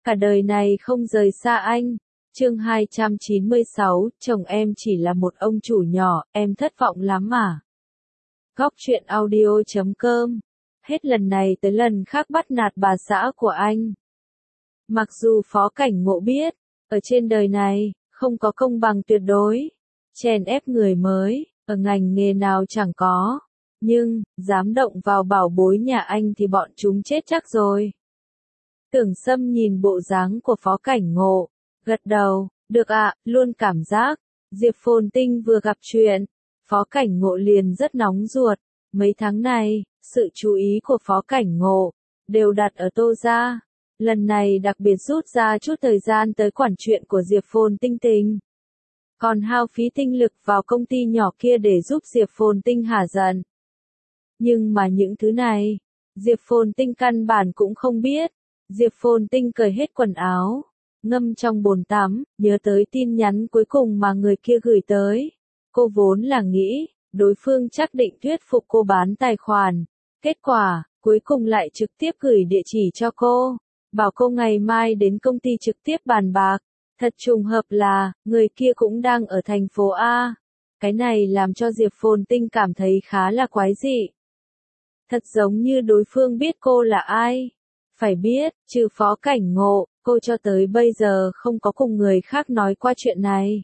cả đời này không rời xa anh. Chương 296, chồng em chỉ là một ông chủ nhỏ, em thất vọng lắm à? Góc truyện audio.com. Hết lần này tới lần khác bắt nạt bà xã của anh. Mặc dù Phó Cảnh Ngộ biết, ở trên đời này, không có công bằng tuyệt đối, chèn ép người mới, ở ngành nghề nào chẳng có, nhưng, dám động vào bảo bối nhà anh thì bọn chúng chết chắc rồi. Tưởng Sâm nhìn bộ dáng của Phó Cảnh Ngộ, gật đầu, được ạ, luôn cảm giác, Diệp Phồn Tinh vừa gặp chuyện, Phó Cảnh Ngộ liền rất nóng ruột, mấy tháng này, sự chú ý của Phó Cảnh Ngộ, đều đặt ở Tô gia. Lần này đặc biệt rút ra chút thời gian tới quản chuyện của Diệp Phồn Tinh Tình. Còn hao phí tinh lực vào công ty nhỏ kia để giúp Diệp Phồn Tinh hả giận. Nhưng mà những thứ này, Diệp Phồn Tinh căn bản cũng không biết. Diệp Phồn Tinh cởi hết quần áo, ngâm trong bồn tắm, nhớ tới tin nhắn cuối cùng mà người kia gửi tới. Cô vốn là nghĩ, đối phương chắc định thuyết phục cô bán tài khoản. Kết quả, cuối cùng lại trực tiếp gửi địa chỉ cho cô, bảo cô ngày mai đến công ty trực tiếp bàn bạc. Thật trùng hợp là, người kia cũng đang ở thành phố A. Cái này làm cho Diệp Phồn Tinh cảm thấy khá là quái dị. Thật giống như đối phương biết cô là ai. Phải biết, trừ Phó Cảnh Ngộ, cô cho tới bây giờ không có cùng người khác nói qua chuyện này.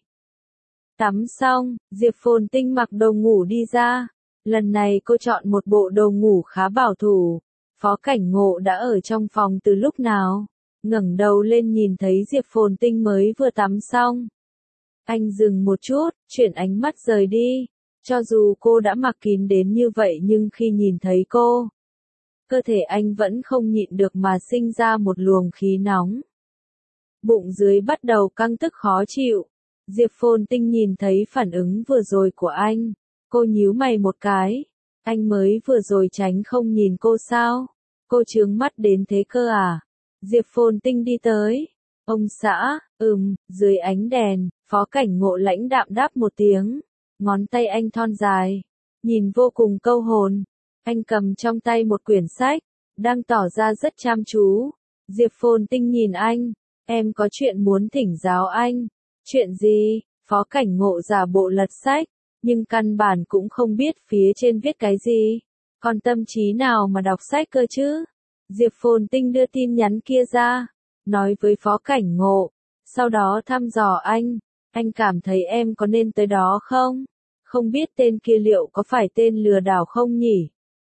Tắm xong, Diệp Phồn Tinh mặc đồ ngủ đi ra. Lần này cô chọn một bộ đồ ngủ khá bảo thủ. Phó Cảnh Ngộ đã ở trong phòng từ lúc nào? Ngẩng đầu lên nhìn thấy Diệp Phồn Tinh mới vừa tắm xong. Anh dừng một chút, chuyển ánh mắt rời đi. Cho dù cô đã mặc kín đến như vậy nhưng khi nhìn thấy cô, cơ thể anh vẫn không nhịn được mà sinh ra một luồng khí nóng. Bụng dưới bắt đầu căng tức khó chịu. Diệp Phồn Tinh nhìn thấy phản ứng vừa rồi của anh. Cô nhíu mày một cái. Anh mới vừa rồi tránh không nhìn cô sao? Cô trướng mắt đến thế cơ à? Diệp Phồn Tinh đi tới. Ông xã, dưới ánh đèn, Phó Cảnh Ngộ lãnh đạm đáp một tiếng. Ngón tay anh thon dài, nhìn vô cùng câu hồn. Anh cầm trong tay một quyển sách, đang tỏ ra rất chăm chú. Diệp Phồn Tinh nhìn anh, em có chuyện muốn thỉnh giáo anh. Chuyện gì? Phó Cảnh Ngộ giả bộ lật sách, nhưng căn bản cũng không biết phía trên viết cái gì. Còn tâm trí nào mà đọc sách cơ chứ? Diệp Phồn Tinh đưa tin nhắn kia ra, nói với Phó Cảnh Ngộ, sau đó thăm dò anh cảm thấy em có nên tới đó không? Không biết tên kia liệu có phải tên lừa đảo không nhỉ?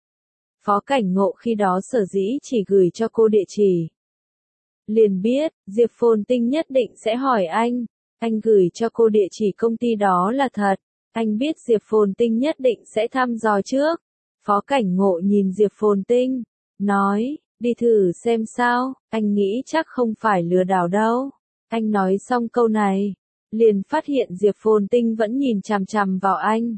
Phó Cảnh Ngộ khi đó sở dĩ chỉ gửi cho cô địa chỉ. Liền biết, Diệp Phồn Tinh nhất định sẽ hỏi anh gửi cho cô địa chỉ công ty đó là thật. Anh biết Diệp Phồn Tinh nhất định sẽ thăm dò trước. Phó Cảnh Ngộ nhìn Diệp Phồn Tinh, nói, đi thử xem sao, anh nghĩ chắc không phải lừa đảo đâu. Anh nói xong câu này, liền phát hiện Diệp Phồn Tinh vẫn nhìn chằm chằm vào anh.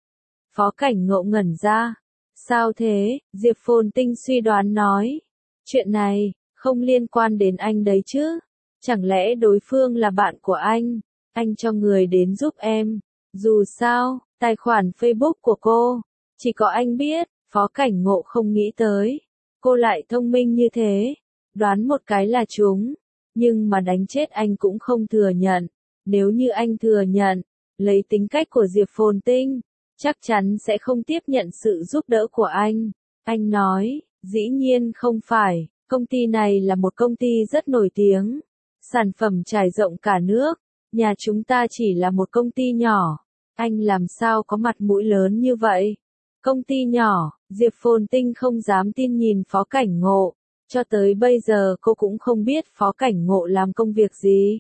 Phó Cảnh Ngộ ngẩn ra. Sao thế? Diệp Phồn Tinh suy đoán nói. Chuyện này, không liên quan đến anh đấy chứ. Chẳng lẽ đối phương là bạn của anh cho người đến giúp em. Dù sao, tài khoản Facebook của cô, chỉ có anh biết. Phó Cảnh Ngộ không nghĩ tới. Cô lại thông minh như thế. Đoán một cái là trúng. Nhưng mà đánh chết anh cũng không thừa nhận. Nếu như anh thừa nhận, lấy tính cách của Diệp Phồn Tinh, chắc chắn sẽ không tiếp nhận sự giúp đỡ của anh. Anh nói, dĩ nhiên không phải, công ty này là một công ty rất nổi tiếng. Sản phẩm trải rộng cả nước, nhà chúng ta chỉ là một công ty nhỏ. Anh làm sao có mặt mũi lớn như vậy? Công ty nhỏ, Diệp Phồn Tinh không dám tin nhìn Phó Cảnh Ngộ. Cho tới bây giờ cô cũng không biết Phó Cảnh Ngộ làm công việc gì.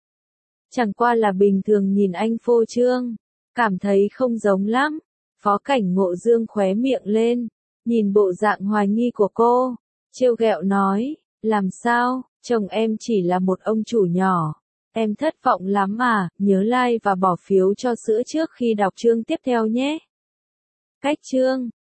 Chẳng qua là bình thường nhìn anh phô trương, cảm thấy không giống lắm. Phó Cảnh Ngộ dương khóe miệng lên, nhìn bộ dạng hoài nghi của cô, trêu ghẹo nói, làm sao, chồng em chỉ là một ông chủ nhỏ. Em thất vọng lắm à, nhớ like và bỏ phiếu cho sữa trước khi đọc chương tiếp theo nhé. Cách chương